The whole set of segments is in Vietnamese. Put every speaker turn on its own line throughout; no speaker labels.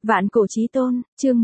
Vạn cổ chí tôn, chương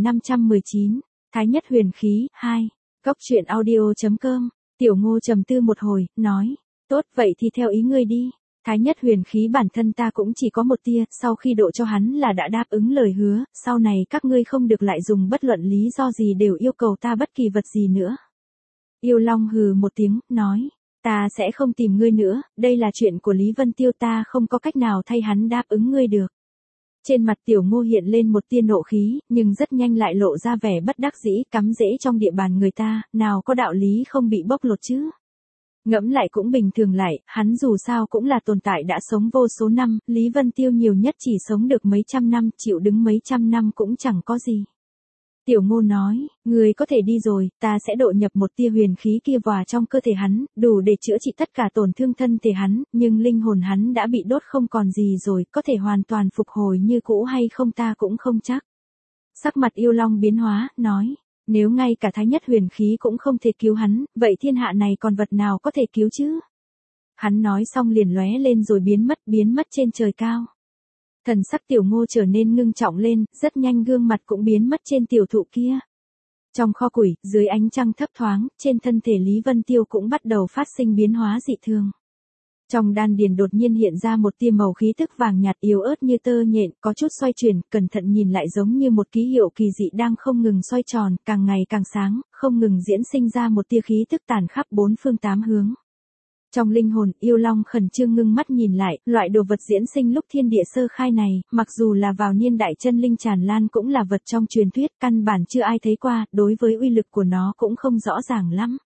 1519, Thái nhất huyền khí, 2. Góc truyện audio.com, Tiểu Ngô trầm tư một hồi, nói, tốt vậy thì theo ý ngươi đi. Thái nhất huyền khí bản thân ta cũng chỉ có một tia, sau khi độ cho hắn là đã đáp ứng lời hứa, sau này các ngươi không được lại dùng bất luận lý do gì đều yêu cầu ta bất kỳ vật gì nữa. Yêu Long hừ một tiếng, nói, ta sẽ không tìm ngươi nữa, đây là chuyện của Lý Vân Tiêu, ta không có cách nào thay hắn đáp ứng ngươi được. Trên mặt Tiểu Ngô hiện lên một tia nộ khí, nhưng rất nhanh lại lộ ra vẻ bất đắc dĩ, cắm rễ trong địa bàn người ta, nào có đạo lý không bị bóc lột chứ. Ngẫm lại cũng bình thường lại, hắn dù sao cũng là tồn tại đã sống vô số năm, Lý Vân Tiêu nhiều nhất chỉ sống được mấy trăm năm, chịu đứng mấy trăm năm cũng chẳng có gì. Tiểu Ngô nói, người có thể đi rồi, ta sẽ độ nhập một tia huyền khí kia vào trong cơ thể hắn, đủ để chữa trị tất cả tổn thương thân thể hắn, nhưng linh hồn hắn đã bị đốt không còn gì rồi, có thể hoàn toàn phục hồi như cũ hay không ta cũng không chắc. Sắc mặt Yêu Long biến hóa, nói, nếu ngay cả thái nhất huyền khí cũng không thể cứu hắn, vậy thiên hạ này còn vật nào có thể cứu chứ? Hắn nói xong liền lóe lên rồi biến mất trên trời cao. Thần sắc Tiểu Ngô trở nên ngưng trọng lên, rất nhanh gương mặt cũng biến mất trên tiểu thụ kia. Trong kho củi, dưới ánh trăng thấp thoáng, trên thân thể Lý Vân Tiêu cũng bắt đầu phát sinh biến hóa dị thường. Trong đan điền đột nhiên hiện ra một tia màu khí tức vàng nhạt yếu ớt như tơ nhện, có chút xoay chuyển, cẩn thận nhìn lại giống như một ký hiệu kỳ dị đang không ngừng xoay tròn, càng ngày càng sáng, không ngừng diễn sinh ra một tia khí tức tản khắp bốn phương tám hướng. Trong linh hồn, Yêu Long khẩn trương ngưng mắt nhìn lại, loại đồ vật diễn sinh lúc thiên địa sơ khai này, mặc dù là vào niên đại chân linh tràn lan cũng là vật trong truyền thuyết, căn bản chưa ai thấy qua, đối với uy lực của nó cũng không rõ ràng lắm.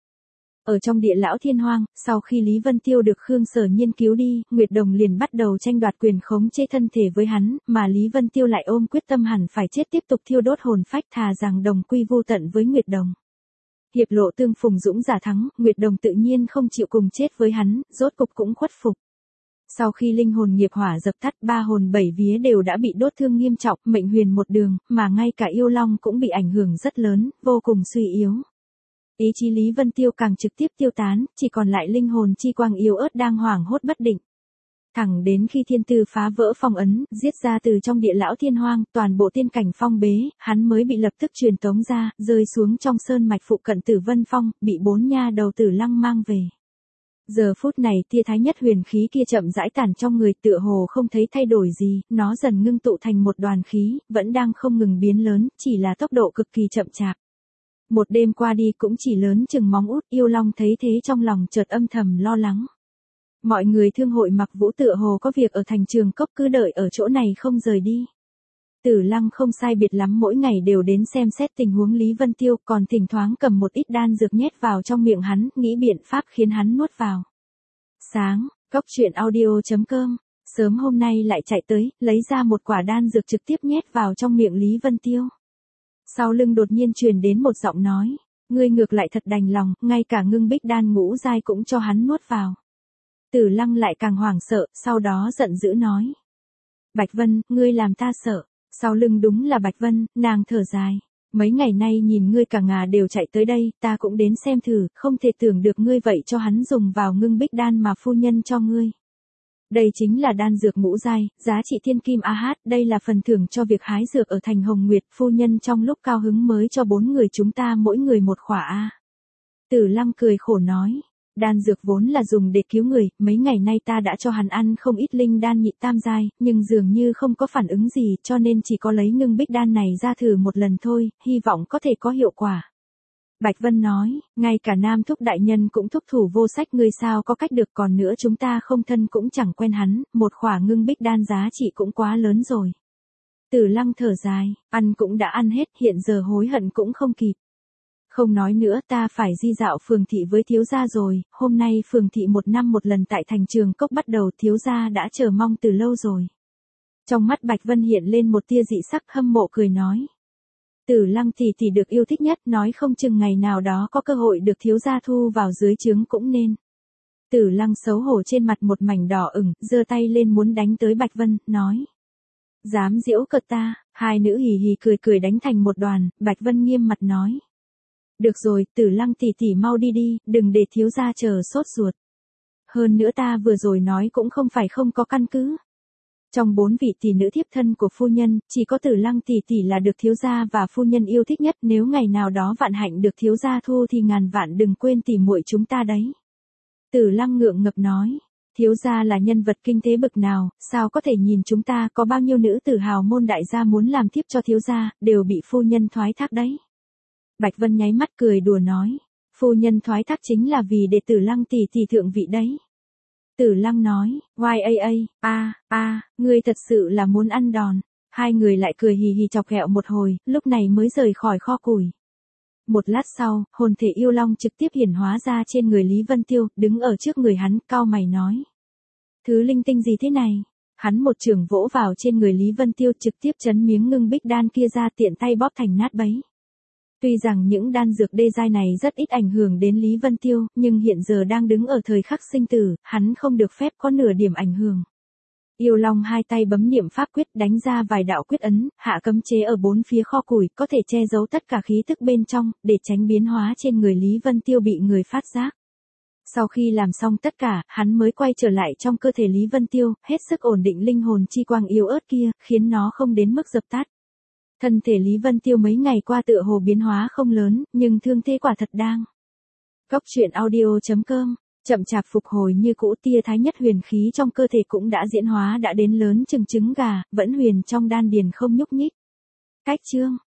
Ở trong địa lão thiên hoang, sau khi Lý Vân Tiêu được Khương Sở Nhiên cứu đi, Nguyệt Đồng liền bắt đầu tranh đoạt quyền khống chế thân thể với hắn, mà Lý Vân Tiêu lại ôm quyết tâm hẳn phải chết tiếp tục thiêu đốt hồn phách, thà rằng đồng quy vô tận với Nguyệt Đồng. Hiệp lộ tương phùng dũng giả thắng, Nguyệt Đồng tự nhiên không chịu cùng chết với hắn, rốt cục cũng khuất phục. Sau khi linh hồn nghiệp hỏa dập tắt, ba hồn bảy vía đều đã bị đốt thương nghiêm trọng, mệnh huyền một đường, mà ngay cả Yêu Long cũng bị ảnh hưởng rất lớn, vô cùng suy yếu. Ý chí Lý Vân Tiêu càng trực tiếp tiêu tán, chỉ còn lại linh hồn chi quang yếu ớt đang hoảng hốt bất định. Thẳng đến khi thiên tư phá vỡ phong ấn, giết ra từ trong địa lão thiên hoang, toàn bộ tiên cảnh phong bế, hắn mới bị lập tức truyền tống ra, rơi xuống trong sơn mạch phụ cận Tử Vân Phong, bị bốn nha đầu Tử Lăng mang về. Giờ phút này tia thái nhất huyền khí kia chậm rãi tản trong người, tựa hồ không thấy thay đổi gì, nó dần ngưng tụ thành một đoàn khí, vẫn đang không ngừng biến lớn, chỉ là tốc độ cực kỳ chậm chạp. Một đêm qua đi cũng chỉ lớn chừng móng út, Yêu Long thấy thế trong lòng chợt âm thầm lo lắng. Mọi người thương hội Mặc Vũ tựa hồ có việc ở thành Trường Cốc, cứ đợi ở chỗ này không rời đi. Tử Lăng không sai biệt lắm mỗi ngày đều đến xem xét tình huống Lý Vân Tiêu, còn thỉnh thoảng cầm một ít đan dược nhét vào trong miệng hắn, nghĩ biện pháp khiến hắn nuốt vào. Sáng, góc truyện audio.com, sớm hôm nay lại chạy tới, lấy ra một quả đan dược trực tiếp nhét vào trong miệng Lý Vân Tiêu. Sau lưng đột nhiên truyền đến một giọng nói, ngươi ngược lại thật đành lòng, ngay cả ngưng bích đan ngũ giai cũng cho hắn nuốt vào. Tử Lăng lại càng hoảng sợ, sau đó giận dữ nói. Bạch Vân, ngươi làm ta sợ. Sau lưng đúng là Bạch Vân, nàng thở dài. Mấy ngày nay nhìn ngươi cả ngà đều chạy tới đây, ta cũng đến xem thử, không thể tưởng được ngươi vậy cho hắn dùng vào ngưng bích đan mà phu nhân cho ngươi. Đây chính là đan dược ngũ giai, giá trị thiên kim AH, đây là phần thưởng cho việc hái dược ở thành Hồng Nguyệt, phu nhân trong lúc cao hứng mới cho 4 người chúng ta mỗi người một khỏa a. Tử Lăng cười khổ nói. Đan dược vốn là dùng để cứu người, mấy ngày nay ta đã cho hắn ăn không ít linh đan nhị tam giai, nhưng dường như không có phản ứng gì, cho nên chỉ có lấy ngưng bích đan này ra thử một lần thôi, hy vọng có thể có hiệu quả. Bạch Vân nói, ngay cả Nam Thúc đại nhân cũng thúc thủ vô sách, ngươi sao có cách được, còn nữa chúng ta không thân cũng chẳng quen hắn, một khỏa ngưng bích đan giá trị cũng quá lớn rồi. Tử Lăng thở dài, ăn cũng đã ăn hết, hiện giờ hối hận cũng không kịp. Không nói nữa, ta phải di dạo phường thị với thiếu gia rồi, hôm nay phường thị một năm một lần tại thành Trường Cốc bắt đầu, thiếu gia đã chờ mong từ lâu rồi. Trong mắt Bạch Vân hiện lên một tia dị sắc, hâm mộ cười nói. Tử Lăng tỷ được yêu thích nhất, nói không chừng ngày nào đó có cơ hội được thiếu gia thu vào dưới trướng cũng nên. Tử Lăng xấu hổ trên mặt một mảnh đỏ ửng, giơ tay lên muốn đánh tới Bạch Vân, nói. Dám giễu cợt ta, hai nữ hì hì cười đánh thành một đoàn, Bạch Vân nghiêm mặt nói. Được rồi, Tử Lăng tỷ mau đi đi, đừng để thiếu gia chờ sốt ruột. Hơn nữa ta vừa rồi nói cũng không phải không có căn cứ. Trong 4 vị tỷ nữ thiếp thân của phu nhân, chỉ có Tử Lăng tỷ tỷ là được thiếu gia và phu nhân yêu thích nhất, nếu ngày nào đó vạn hạnh được thiếu gia thu thì ngàn vạn đừng quên tỷ muội chúng ta đấy. Tử Lăng ngượng ngập nói, thiếu gia là nhân vật kinh tế bực nào, sao có thể nhìn chúng ta, có bao nhiêu nữ tử hào môn đại gia muốn làm thiếp cho thiếu gia, đều bị phu nhân thoái thác đấy. Bạch Vân nháy mắt cười đùa nói, phu nhân thoái thác chính là vì để Tử Lăng tỷ tỷ thượng vị đấy. Tử Lăng nói, ngươi thật sự là muốn ăn đòn. Hai người lại cười hì hì chọc ghẹo một hồi, lúc này mới rời khỏi kho củi. Một lát sau, hồn thể yêu long trực tiếp hiển hóa ra trên người Lý Vân Tiêu, đứng ở trước người hắn, cau mày nói. Thứ linh tinh gì thế này? Hắn một chưởng vỗ vào trên người Lý Vân Tiêu, trực tiếp chấn miếng ngưng bích đan kia ra, tiện tay bóp thành nát bấy. Tuy rằng những đan dược đê giai này rất ít ảnh hưởng đến Lý Vân Tiêu, nhưng hiện giờ đang đứng ở thời khắc sinh tử, hắn không được phép có nửa điểm ảnh hưởng. Yêu Long hai tay bấm niệm pháp quyết, đánh ra vài đạo quyết ấn, hạ cấm chế ở bốn phía kho củi, có thể che giấu tất cả khí tức bên trong, để tránh biến hóa trên người Lý Vân Tiêu bị người phát giác. Sau khi làm xong tất cả, hắn mới quay trở lại trong cơ thể Lý Vân Tiêu, hết sức ổn định linh hồn chi quang yếu ớt kia, khiến nó không đến mức dập tắt. Thân thể Lý Vân Tiêu mấy ngày qua tựa hồ biến hóa không lớn, nhưng thương thế quả thật đang. Góc truyện audio.com, chậm chạp phục hồi như cũ, tia thái nhất huyền khí trong cơ thể cũng đã diễn hóa đã đến lớn chừng trứng gà, vẫn huyền trong đan điền không nhúc nhích. Cách chương